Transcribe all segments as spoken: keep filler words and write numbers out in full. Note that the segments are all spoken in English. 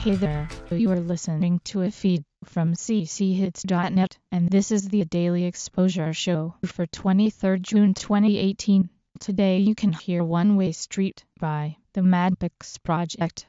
Hey there, you are listening to a feed from c c hits dot net, and this is the Daily Exposure Show for twenty-third June twenty eighteen. Today you can hear One Way Street by the Madpix Project.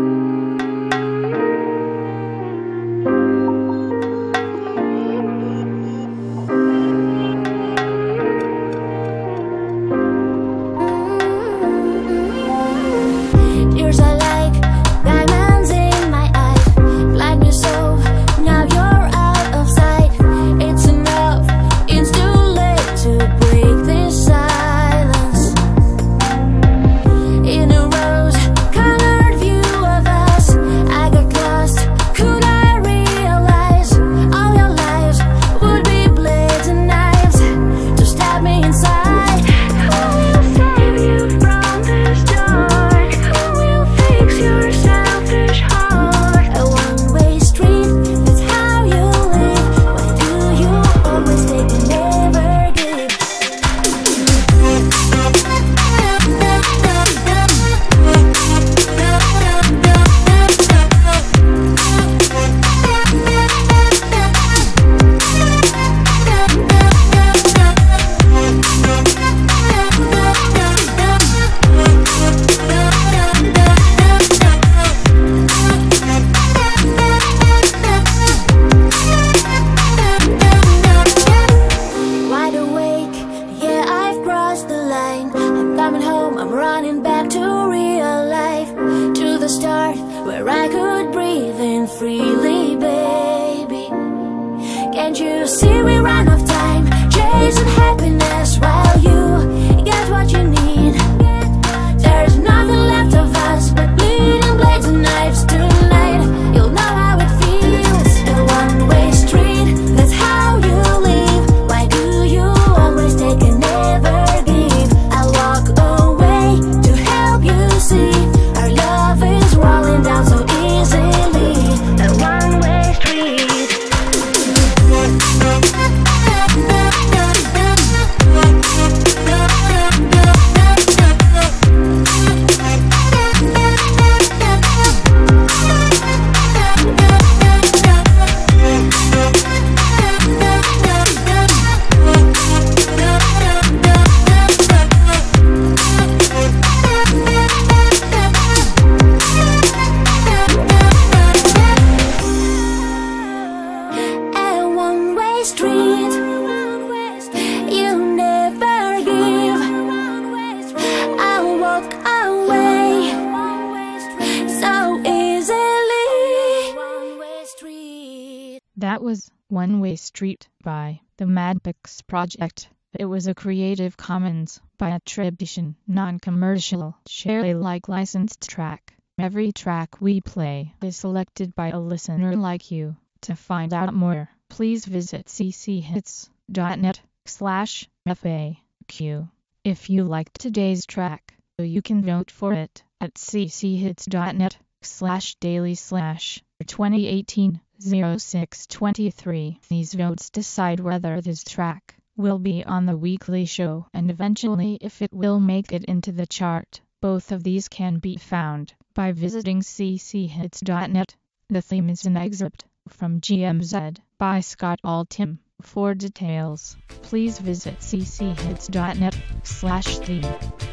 Where I could breathe in freely, baby. Can't you see we run out of time, chasing happiness while you get what you need? There's nothing left of us but bleeding blades and knives tonight. You'll know how it feels, a one-way street, that's how you live. Why do you always take and never give? I'll walk away to help you see our love is rolling down so easily. A one-way street. Street, you never give. I'll walk away so easily. One-way street. That was One Way Street by the Madpix Project. It was a Creative Commons by attribution, non-commercial, share Alike licensed track. Every track we play is selected by a listener like you. To find out more, please visit c c hits dot net slash F A Q. If you liked today's track, you can vote for it at c c hits dot net slash daily slash twenty eighteen oh six twenty-three. These votes decide whether this track will be on the weekly show and eventually if it will make it into the chart. Both of these can be found by visiting c c hits dot net. The theme is an excerpt from G M Z by Scott Altham. For details, please visit c c hits dot net slash theme.